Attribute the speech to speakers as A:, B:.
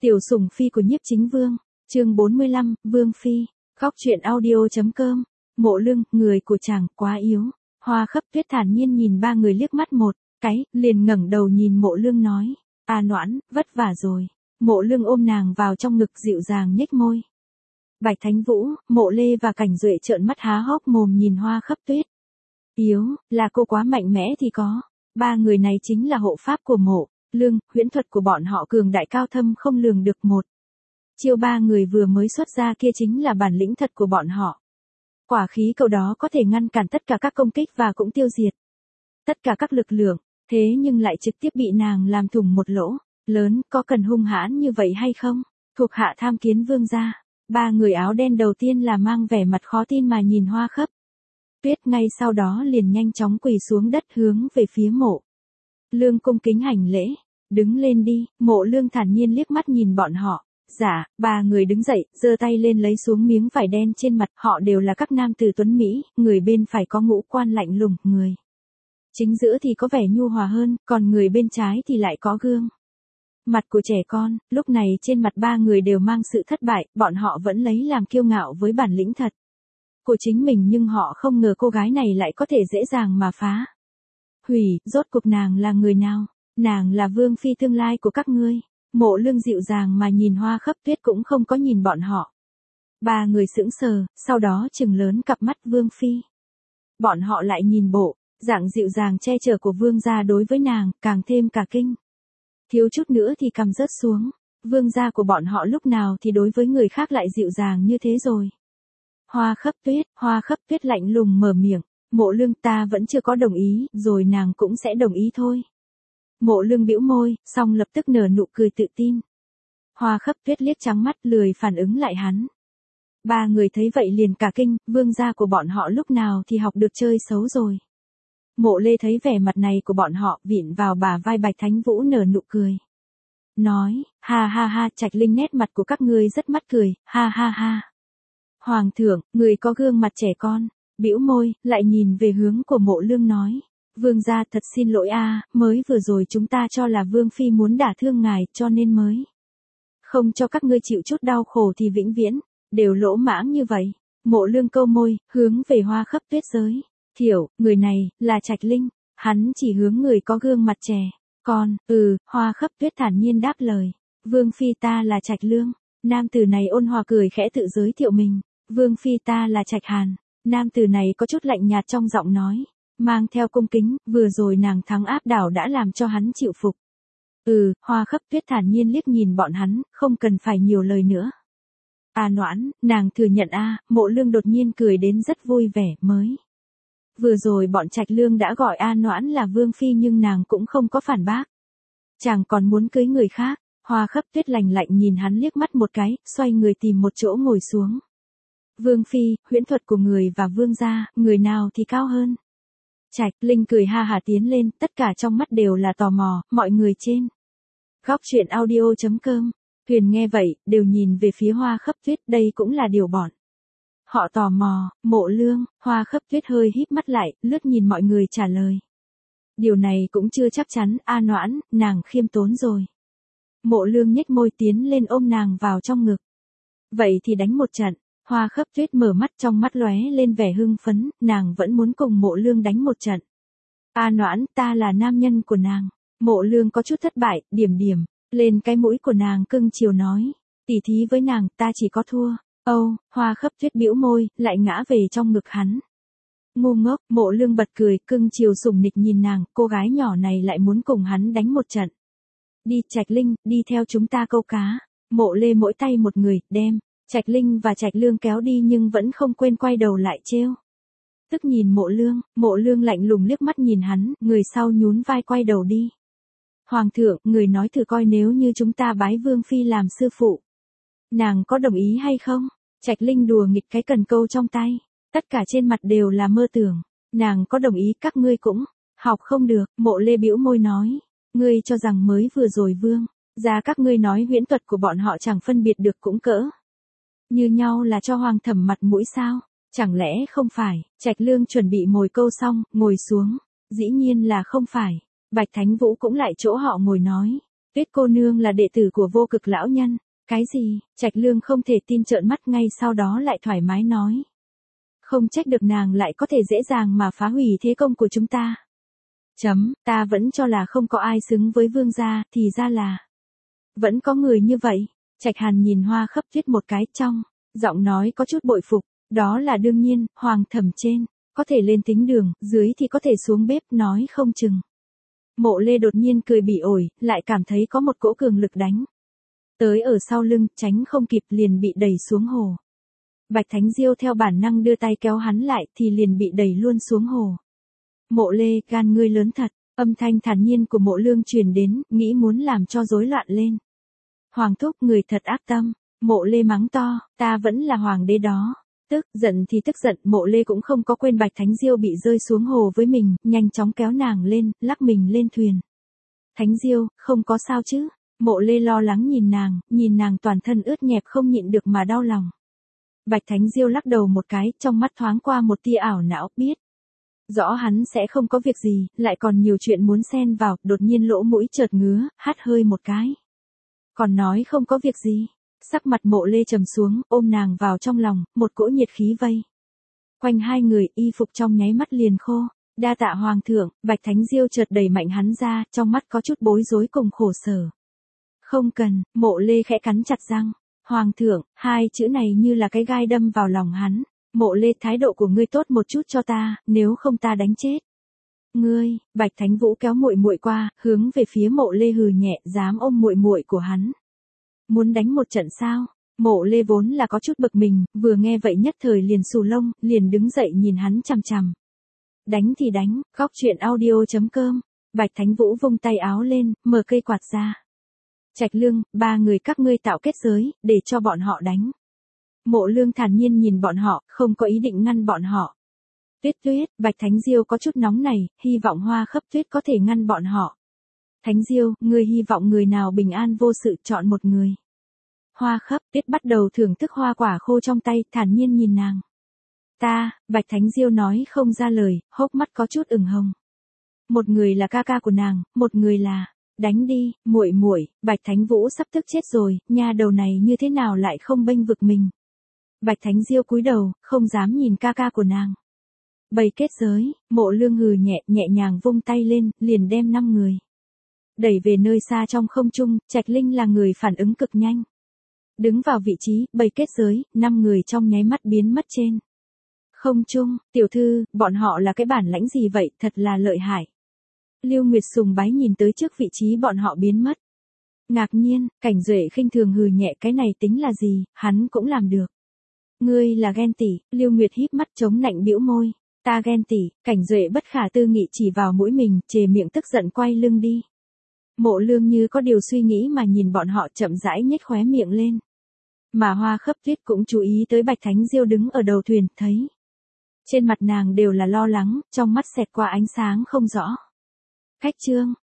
A: Tiểu sủng phi của Nhiếp Chính Vương, chương 45, Vương Phi, Góc truyện audio.com, Mộ Lương, người của chàng quá yếu. Hoa Khấp Tuyết thản nhiên nhìn ba người liếc mắt một cái, liền ngẩng đầu nhìn Mộ Lương nói, "A Noãn, vất vả rồi." Mộ Lương ôm nàng vào trong ngực dịu dàng nhếch môi. Bạch Thánh Vũ, Mộ Lê và Cảnh Duệ trợn mắt há hốc mồm nhìn Hoa Khấp Tuyết. Yếu, là cô quá mạnh mẽ thì có. Ba người này chính là hộ pháp của Mộ Lương, huyễn thuật của bọn họ cường đại cao thâm không lường được một. Chiêu ba người vừa mới xuất ra kia chính là bản lĩnh thật của bọn họ. Quả khí cầu đó có thể ngăn cản tất cả các công kích và cũng tiêu diệt tất cả các lực lượng, thế nhưng lại trực tiếp bị nàng làm thủng một lỗ lớn, có cần hung hãn như vậy hay không? Thuộc hạ tham kiến vương gia. Ba người áo đen đầu tiên là mang vẻ mặt khó tin mà nhìn Hoa Khấp Tuyết, ngay sau đó liền nhanh chóng quỳ xuống đất hướng về phía Mộ Lương cung kính hành lễ. Đứng lên đi. Mộ Lương thản nhiên liếc mắt nhìn bọn họ. Dạ. Ba người đứng dậy, giơ tay lên lấy xuống miếng vải đen trên mặt. Họ đều là các nam tử tuấn Mỹ, người bên phải có ngũ quan lạnh lùng, người chính giữa thì có vẻ nhu hòa hơn, còn người bên trái thì lại có gương mặt của trẻ con. Lúc này trên mặt ba người đều mang sự thất bại, bọn họ vẫn lấy làm kiêu ngạo với bản lĩnh thật của chính mình, nhưng họ không ngờ cô gái này lại có thể dễ dàng mà phá hủy. Rốt cuộc nàng là người nào? Nàng là Vương Phi tương lai của các ngươi. Mộ Lương dịu dàng mà nhìn Hoa Khấp Tuyết, cũng không có nhìn bọn họ. Ba người sững sờ, sau đó trừng lớn cặp mắt Vương Phi. Bọn họ lại nhìn bộ dạng dịu dàng che chở của vương gia đối với nàng, càng thêm cả kinh. Thiếu chút nữa thì cằm rớt xuống. Vương gia của bọn họ lúc nào thì đối với người khác lại dịu dàng như thế rồi? Hoa Khấp Tuyết lạnh lùng mở miệng. Mộ Lương, ta vẫn chưa có đồng ý, rồi nàng cũng sẽ đồng ý thôi. Mộ Lương bĩu môi, xong lập tức nở nụ cười tự tin. Hoa Khấp Tuyết liếc trắng mắt lười phản ứng lại hắn. Ba người thấy vậy liền cả kinh, vương gia của bọn họ lúc nào thì học được chơi xấu rồi. Mộ Lê thấy vẻ mặt này của bọn họ, vịn vào bả vai Bạch Thánh Vũ nở nụ cười. Nói, ha ha ha, Trạch Linh, nét mặt của các ngươi rất mắc cười, ha ha ha. Hoàng thượng, người có gương mặt trẻ con. Bĩu môi, lại nhìn về hướng của Mộ Lương nói. Vương gia, thật xin lỗi a, mới vừa rồi chúng ta cho là Vương Phi muốn đả thương ngài, cho nên mới không cho các ngươi chịu chút đau khổ thì vĩnh viễn đều lỗ mãng như vậy. Mộ Lương câu môi, hướng về Hoa Khấp Tuyết giới thiệu, người này là Trạch Linh. Hắn chỉ hướng người có gương mặt trẻ con. Hoa Khấp Tuyết thản nhiên đáp lời. Vương Phi, ta là Trạch Lương. Nam tử này ôn hòa cười khẽ tự giới thiệu mình. Vương Phi, ta là Trạch Hàn. Nam tử này có chút lạnh nhạt trong giọng nói, mang theo cung kính. Vừa rồi nàng thắng áp đảo đã làm cho hắn chịu phục. Hoa Khấp Tuyết thản nhiên liếc nhìn bọn hắn, không cần phải nhiều lời nữa. A Noãn, nàng thừa nhận a. Mộ Lương đột nhiên cười đến rất vui vẻ. Mới vừa rồi bọn Trạch Lương đã gọi A Noãn là Vương Phi, nhưng nàng cũng không có phản bác. Chàng còn muốn cưới người khác. Hoa Khấp Tuyết lạnh lạnh nhìn hắn liếc mắt một cái, xoay người tìm một chỗ ngồi xuống. Vương Phi, huyễn thuật của người và vương gia, người nào thì cao hơn? Trạch Linh cười ha hả tiến lên, tất cả trong mắt đều là tò mò. Mọi người trên Góc truyện audio.com, Huyền nghe vậy, đều nhìn về phía Hoa Khấp Tuyết, đây cũng là điều bọn họ tò mò. Mộ Lương, Hoa Khấp Tuyết hơi híp mắt lại, lướt nhìn mọi người trả lời. Điều này cũng chưa chắc chắn, A Noãn, nàng khiêm tốn rồi. Mộ Lương nhếch môi tiến lên ôm nàng vào trong ngực. Vậy thì đánh một trận. Hoa Khấp Tuyết mở mắt, trong mắt lóe lên vẻ hưng phấn, nàng vẫn muốn cùng Mộ Lương đánh một trận. A Noãn, ta là nam nhân của nàng. Mộ Lương có chút thất bại, điểm lên cái mũi của nàng cưng chiều nói. Tỉ thí với nàng, ta chỉ có thua. Hoa Khấp Tuyết bĩu môi, lại ngã về trong ngực hắn. Ngu ngốc. Mộ Lương bật cười, cưng chiều sủng nịch nhìn nàng, cô gái nhỏ này lại muốn cùng hắn đánh một trận. Đi Trạch Linh, đi theo chúng ta câu cá. Mộ Lê mỗi tay một người, đem Trạch Linh và Trạch Lương kéo đi, nhưng vẫn không quên quay đầu lại trêu tức nhìn Mộ Lương. Mộ Lương lạnh lùng liếc mắt nhìn hắn, người sau nhún vai quay đầu đi. Hoàng thượng, người nói thử coi, nếu như chúng ta bái Vương Phi làm sư phụ, nàng có đồng ý hay không? Trạch Linh đùa nghịch cái cần câu trong tay, tất cả trên mặt đều là mơ tưởng. Nàng có đồng ý, các ngươi cũng học không được. Mộ Lê bĩu môi nói, ngươi cho rằng mới vừa rồi vương gia các ngươi nói huyễn thuật của bọn họ chẳng phân biệt được cũng cỡ như nhau là cho hoàng thẩm mặt mũi sao? Chẳng lẽ không phải? Trạch Lương chuẩn bị mồi câu xong, ngồi xuống. Dĩ nhiên là không phải. Bạch Thánh Vũ cũng lại chỗ họ ngồi nói. Tuyết cô nương là đệ tử của Vô Cực lão nhân. Cái gì? Trạch Lương không thể tin trợn mắt, ngay sau đó lại thoải mái nói. Không trách được nàng lại có thể dễ dàng mà phá hủy thế công của chúng ta. Ta vẫn cho là không có ai xứng với vương gia, thì ra là vẫn có người như vậy. Trạch Hàn nhìn Hoa Khấp Tuyết một cái, trong giọng nói có chút bội phục. Đó là đương nhiên, hoàng thẩm trên có thể lên tính đường, dưới thì có thể xuống bếp, nói không chừng. Mộ Lê đột nhiên cười bỉ ổi, lại cảm thấy có một cỗ cường lực đánh tới ở sau lưng, tránh không kịp liền bị đẩy xuống hồ. Bạch Thánh Diêu theo bản năng đưa tay kéo hắn lại, thì liền bị đẩy luôn xuống hồ. Mộ Lê, gan ngươi lớn thật. Âm thanh thản nhiên của Mộ Lương truyền đến, nghĩ muốn làm cho rối loạn lên. Hoàng thúc, người thật ác tâm. Mộ Lê mắng to, ta vẫn là hoàng đế đó. Tức giận thì tức giận, Mộ Lê cũng không có quên Bạch Thánh Diêu bị rơi xuống hồ với mình, nhanh chóng kéo nàng lên, lắc mình lên thuyền. Thánh Diêu, không có sao chứ? Mộ Lê lo lắng nhìn nàng toàn thân ướt nhẹp không nhịn được mà đau lòng. Bạch Thánh Diêu lắc đầu một cái, trong mắt thoáng qua một tia ảo não, biết rõ hắn sẽ không có việc gì, lại còn nhiều chuyện muốn xen vào, đột nhiên lỗ mũi chợt ngứa, hắt hơi một cái. Còn nói không có việc gì. Sắc mặt Mộ Lê trầm xuống, ôm nàng vào trong lòng, một cỗ nhiệt khí vây quanh hai người, y phục trong nháy mắt liền khô. Đa tạ hoàng thượng. Bạch Thánh Diêu chợt đẩy mạnh hắn ra, trong mắt có chút bối rối cùng khổ sở. Không cần. Mộ Lê khẽ cắn chặt răng. Hoàng thượng, hai chữ này như là cái gai đâm vào lòng hắn. Mộ Lê, thái độ của ngươi tốt một chút cho ta, nếu không ta đánh chết ngươi. Bạch Thánh Vũ kéo muội muội qua, hướng về phía Mộ Lê hừ nhẹ, dám ôm muội muội của hắn. Muốn đánh một trận sao? Mộ Lê vốn là có chút bực mình, vừa nghe vậy nhất thời liền xù lông, liền đứng dậy nhìn hắn chằm chằm. Đánh thì đánh, góc truyện audio.com. Bạch Thánh Vũ vung tay áo lên, mở cây quạt ra. Trạch Lương, ba người các ngươi tạo kết giới, để cho bọn họ đánh. Mộ Lương thản nhiên nhìn bọn họ, không có ý định ngăn bọn họ. Tuyết Tuyết, Bạch Thánh Diêu có chút nóng này, hy vọng Hoa Khấp Tuyết có thể ngăn bọn họ. Thánh Diêu, ngươi hy vọng người nào bình an vô sự, chọn một người. Hoa Khấp Tuyết bắt đầu thưởng thức hoa quả khô trong tay, thản nhiên nhìn nàng. Ta, Bạch Thánh Diêu nói không ra lời, hốc mắt có chút ửng hồng. Một người là ca ca của nàng, một người là, đánh đi, muội muội. Bạch Thánh Vũ sắp tức chết rồi, nha đầu này như thế nào lại không bênh vực mình. Bạch Thánh Diêu cúi đầu, không dám nhìn ca ca của nàng. Bày kết giới, Mộ Lương hừ nhẹ nhàng vung tay lên, liền đem 5 người đẩy về nơi xa trong không trung. Trạch Linh là người phản ứng cực nhanh. Đứng vào vị trí, bày kết giới, 5 người trong nháy mắt biến mất trên không trung. Tiểu thư, bọn họ là cái bản lãnh gì vậy, thật là lợi hại. Lưu Nguyệt sùng bái nhìn tới trước vị trí bọn họ biến mất. Ngạc nhiên, Cảnh Duệ khinh thường hừ nhẹ, cái này tính là gì, hắn cũng làm được. Ngươi là ghen tỉ. Lưu Nguyệt híp mắt chống nạnh bĩu môi. Ta ghen tỉ. Cảnh Duệ bất khả tư nghị chỉ vào mũi mình, chề miệng tức giận quay lưng đi. Mộ Lương như có điều suy nghĩ mà nhìn bọn họ, chậm rãi nhếch khóe miệng lên. Mà Hoa Khấp Tuyết cũng chú ý tới Bạch Thánh Diêu đứng ở đầu thuyền, thấy trên mặt nàng đều là lo lắng, trong mắt xẹt qua ánh sáng không rõ. Khách trương,